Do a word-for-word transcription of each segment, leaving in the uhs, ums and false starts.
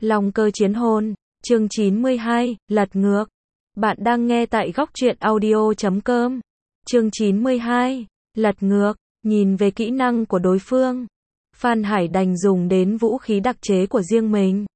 Long cơ chiến hồn, chương chín mươi hai, lật ngược. Bạn đang nghe tại góc truyện audio chấm com. Chương chín mươi hai, lật ngược, nhìn về kỹ năng của đối phương. Phan Hải đành dùng đến vũ khí đặc chế của riêng mình.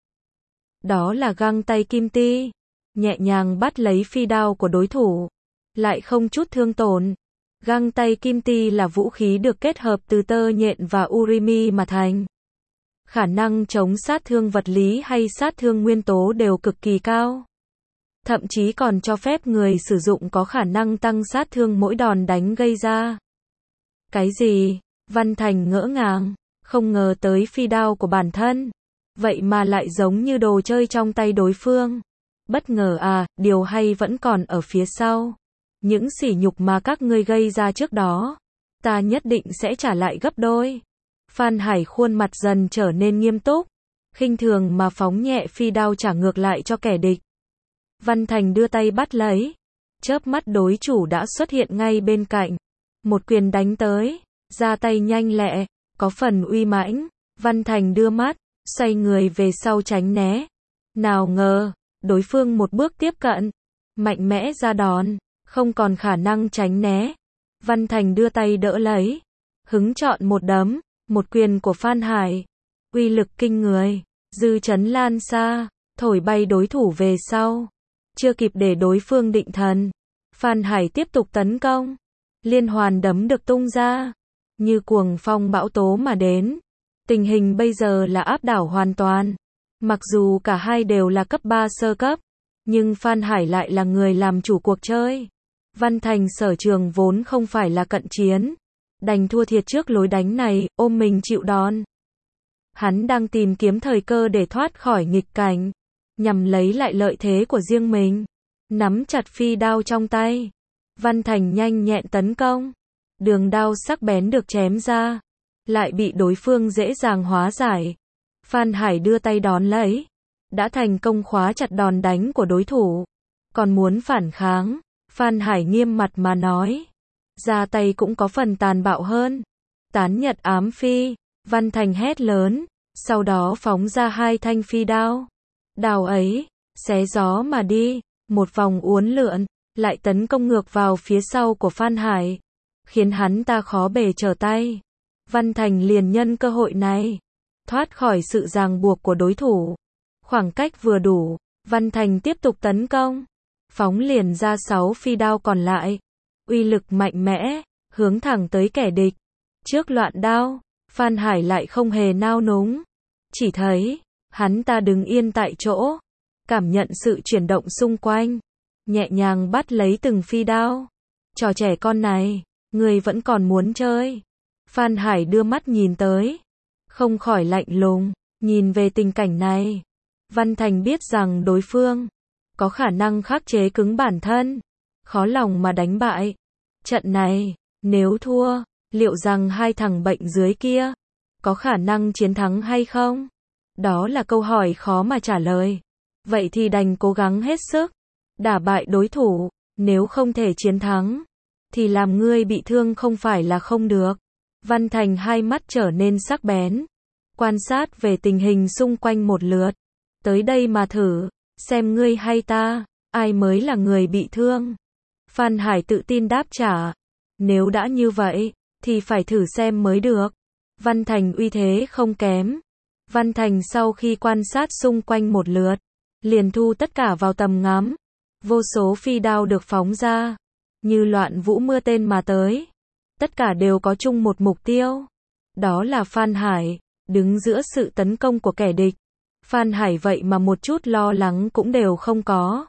Đó là găng tay kim ti. Nhẹ nhàng bắt lấy phi đao của đối thủ. Lại không chút thương tổn. Găng tay kim ti là vũ khí được kết hợp từ tơ nhện và urimi mà thành. Khả năng chống sát thương vật lý hay sát thương nguyên tố đều cực kỳ cao. Thậm chí còn cho phép người sử dụng có khả năng tăng sát thương mỗi đòn đánh gây ra. Cái gì? Văn Thành ngỡ ngàng, không ngờ tới phi đao của bản thân. Vậy mà lại giống như đồ chơi trong tay đối phương. Bất ngờ à, điều hay vẫn còn ở phía sau. Những sỉ nhục mà các ngươi gây ra trước đó, ta nhất định sẽ trả lại gấp đôi. Phan Hải khuôn mặt dần trở nên nghiêm túc, khinh thường mà phóng nhẹ phi đao trả ngược lại cho kẻ địch. Văn Thành đưa tay bắt lấy, chớp mắt đối chủ đã xuất hiện ngay bên cạnh. Một quyền đánh tới, ra tay nhanh lẹ, có phần uy mãnh. Văn Thành đưa mắt, xoay người về sau tránh né. Nào ngờ, đối phương một bước tiếp cận, mạnh mẽ ra đòn, không còn khả năng tránh né. Văn Thành đưa tay đỡ lấy, hứng chọn một đấm. Một quyền của Phan Hải, uy lực kinh người, dư chấn lan xa, thổi bay đối thủ về sau. Chưa kịp để đối phương định thần, Phan Hải tiếp tục tấn công. Liên hoàn đấm được tung ra, như cuồng phong bão tố mà đến. Tình hình bây giờ là áp đảo hoàn toàn. Mặc dù cả hai đều là cấp ba sơ cấp, nhưng Phan Hải lại là người làm chủ cuộc chơi. Văn Thành sở trường vốn không phải là cận chiến. Đành thua thiệt trước lối đánh này, ôm mình chịu đòn. Hắn đang tìm kiếm thời cơ để thoát khỏi nghịch cảnh, nhằm lấy lại lợi thế của riêng mình. Nắm chặt phi đao trong tay, Văn Thành nhanh nhẹn tấn công. Đường đao sắc bén được chém ra, lại bị đối phương dễ dàng hóa giải. Phan Hải đưa tay đón lấy, đã thành công khóa chặt đòn đánh của đối thủ. Còn muốn phản kháng, Phan Hải nghiêm mặt mà nói. Ra tay cũng có phần tàn bạo hơn. Tán nhật ám phi, Văn Thành hét lớn, sau đó phóng ra hai thanh phi đao. Đao ấy, xé gió mà đi, một vòng uốn lượn, lại tấn công ngược vào phía sau của Phan Hải, khiến hắn ta khó bề trở tay. Văn Thành liền nhân cơ hội này, thoát khỏi sự ràng buộc của đối thủ. Khoảng cách vừa đủ, Văn Thành tiếp tục tấn công, phóng liền ra sáu phi đao còn lại. Uy lực mạnh mẽ, hướng thẳng tới kẻ địch. Trước loạn đao, Phan Hải lại không hề nao núng. Chỉ thấy, hắn ta đứng yên tại chỗ, cảm nhận sự chuyển động xung quanh, nhẹ nhàng bắt lấy từng phi đao. Trò trẻ con này, người vẫn còn muốn chơi. Phan Hải đưa mắt nhìn tới, không khỏi lạnh lùng, nhìn về tình cảnh này. Văn Thành biết rằng đối phương có khả năng khắc chế cứng bản thân. Khó lòng mà đánh bại. Trận này, nếu thua, liệu rằng hai thằng bệnh dưới kia có khả năng chiến thắng hay không? Đó là câu hỏi khó mà trả lời. Vậy thì đành cố gắng hết sức, đả bại đối thủ. Nếu không thể chiến thắng, thì làm ngươi bị thương không phải là không được. Văn Thành hai mắt trở nên sắc bén, quan sát về tình hình xung quanh một lượt. Tới đây mà thử, xem ngươi hay ta, ai mới là người bị thương. Phan Hải tự tin đáp trả. Nếu đã như vậy, thì phải thử xem mới được. Văn Thành uy thế không kém. Văn Thành sau khi quan sát xung quanh một lượt, liền thu tất cả vào tầm ngắm. Vô số phi đao được phóng ra, như loạn vũ mưa tên mà tới. Tất cả đều có chung một mục tiêu. Đó là Phan Hải, đứng giữa sự tấn công của kẻ địch. Phan Hải vậy mà một chút lo lắng cũng đều không có.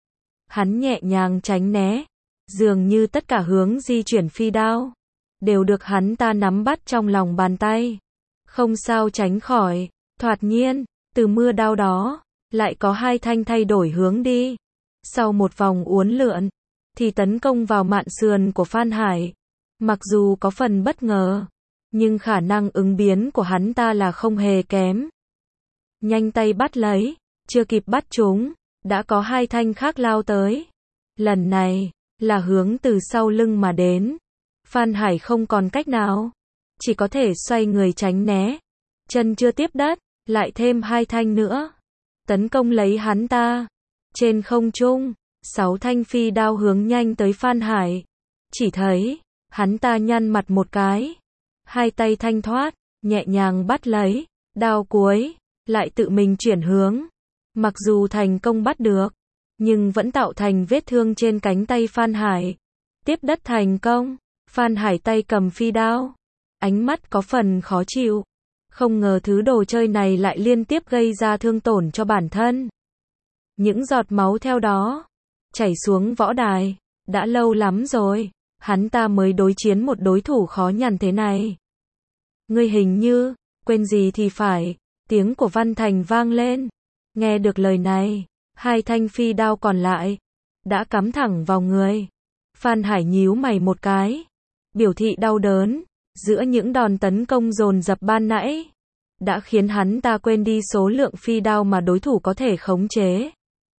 Hắn nhẹ nhàng tránh né, dường như tất cả hướng di chuyển phi đao đều được hắn ta nắm bắt trong lòng bàn tay, không sao tránh khỏi. Thoạt nhiên, từ mưa đao đó, lại có hai thanh thay đổi hướng đi. Sau một vòng uốn lượn, thì tấn công vào mạn sườn của Phan Hải. Mặc dù có phần bất ngờ, nhưng khả năng ứng biến của hắn ta là không hề kém. Nhanh tay bắt lấy, chưa kịp bắt chúng, đã có hai thanh khác lao tới. Lần này, là hướng từ sau lưng mà đến. Phan Hải không còn cách nào, chỉ có thể xoay người tránh né. Chân chưa tiếp đất, lại thêm hai thanh nữa. tấn công lấy hắn ta. Trên không trung, sáu thanh phi đao hướng nhanh tới Phan Hải. Chỉ thấy, hắn ta nhăn mặt một cái, hai tay thanh thoát, nhẹ nhàng bắt lấy, đao cuối, lại tự mình chuyển hướng. Mặc dù thành công bắt được, nhưng vẫn tạo thành vết thương trên cánh tay Phan Hải. Tiếp đất thành công, Phan Hải tay cầm phi đao, ánh mắt có phần khó chịu. Không ngờ thứ đồ chơi này lại liên tiếp gây ra thương tổn cho bản thân. Những giọt máu theo đó chảy xuống võ đài. Đã lâu lắm rồi, hắn ta mới đối chiến một đối thủ khó nhằn thế này. Ngươi hình như quên gì thì phải. Tiếng của Văn Thành vang lên. Nghe được lời này, hai thanh phi đao còn lại đã cắm thẳng vào người. Phan Hải nhíu mày một cái, biểu thị đau đớn. Giữa những đòn tấn công dồn dập ban nãy, đã khiến hắn ta quên đi số lượng phi đao mà đối thủ có thể khống chế.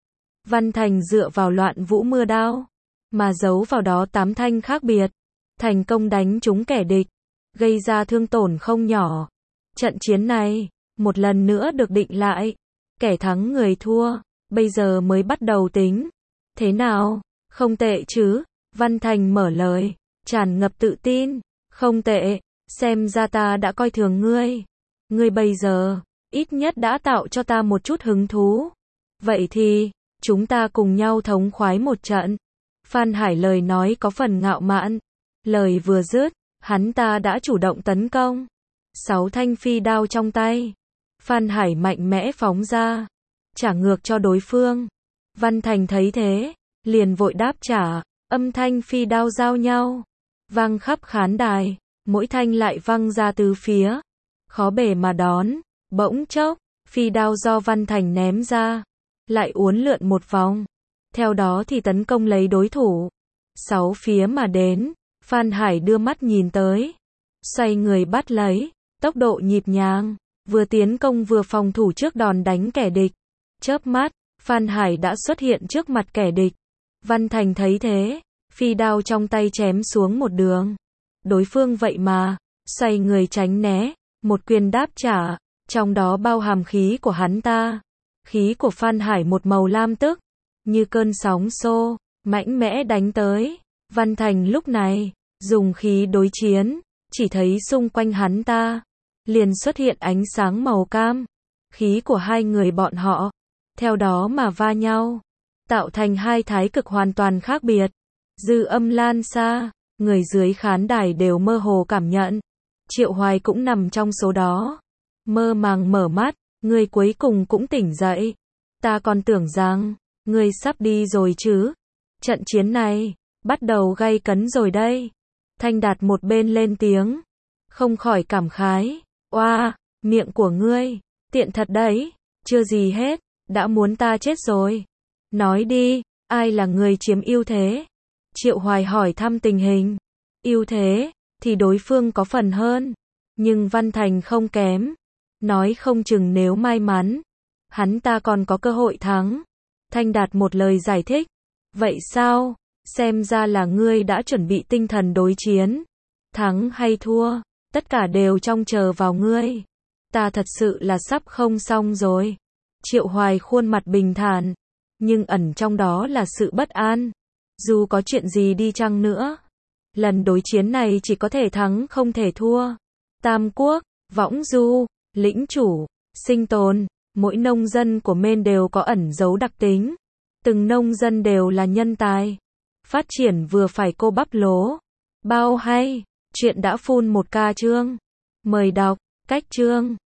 Văn Thành dựa vào Loạn Vũ Mưa Đao, mà giấu vào đó tám thanh khác biệt, thành công đánh trúng kẻ địch, gây ra thương tổn không nhỏ. Trận chiến này, một lần nữa được định lại. Kẻ thắng người thua, bây giờ mới bắt đầu tính. Thế nào? Không tệ chứ? Văn Thành mở lời, tràn ngập tự tin. Không tệ, xem ra ta đã coi thường ngươi. Ngươi bây giờ, ít nhất đã tạo cho ta một chút hứng thú. Vậy thì, chúng ta cùng nhau thống khoái một trận. Phan Hải lời nói có phần ngạo mạn. Lời vừa dứt, hắn ta đã chủ động tấn công. Sáu thanh phi đao trong tay. Phan Hải mạnh mẽ phóng ra, trả ngược cho đối phương. Văn Thành thấy thế, liền vội đáp trả. Âm thanh phi đao giao nhau, vang khắp khán đài, mỗi thanh lại văng ra từ phía. Khó bề mà đón. Bỗng chốc, phi đao do Văn Thành ném ra, lại uốn lượn một vòng. Theo đó thì tấn công lấy đối thủ. Sáu phía mà đến, Phan Hải đưa mắt nhìn tới, xoay người bắt lấy, tốc độ nhịp nhàng, vừa tiến công vừa phòng thủ trước đòn đánh kẻ địch. Chớp mắt, Phan Hải đã xuất hiện trước mặt kẻ địch. Văn Thành thấy thế, phi đao trong tay chém xuống một đường. Đối phương vậy mà, xoay người tránh né, một quyền đáp trả, trong đó bao hàm khí của hắn ta. Khí của Phan Hải một màu lam tức, như cơn sóng xô, mạnh mẽ đánh tới. Văn Thành lúc này, dùng khí đối chiến, chỉ thấy xung quanh hắn ta, liền xuất hiện ánh sáng màu cam. Khí của hai người bọn họ, theo đó mà va nhau, tạo thành hai thái cực hoàn toàn khác biệt. Dư âm lan xa, người dưới khán đài đều mơ hồ cảm nhận. Triệu Hoài cũng nằm trong số đó. Mơ màng mở mắt, người cuối cùng cũng tỉnh dậy. Ta còn tưởng rằng, người sắp đi rồi chứ. Trận chiến này, bắt đầu gay cấn rồi đây. Thanh Đạt một bên lên tiếng, không khỏi cảm khái. Oa, miệng của ngươi, tiện thật đấy, chưa gì hết, đã muốn ta chết rồi. Nói đi, ai là người chiếm ưu thế? Triệu Hoài hỏi thăm tình hình. Ưu thế, thì đối phương có phần hơn. Nhưng Văn Thành không kém. Nói không chừng nếu may mắn, hắn ta còn có cơ hội thắng. Thanh Đạt một lời giải thích. Vậy sao? Xem ra là ngươi đã chuẩn bị tinh thần đối chiến. Thắng hay thua, tất cả đều trông chờ vào ngươi. Ta thật sự là sắp không xong rồi. Triệu Hoài khuôn mặt bình thản, nhưng ẩn trong đó là sự bất an. Dù có chuyện gì đi chăng nữa, lần đối chiến này chỉ có thể thắng không thể thua. Tam Quốc, Võng Du, Lĩnh Chủ, Sinh Tồn, mỗi nông dân của Mên đều có ẩn giấu đặc tính. Từng nông dân đều là nhân tài. Phát triển vừa phải cô bắp lố. Bao hay, chuyện đã full một ca chương. Mời đọc, cách chương.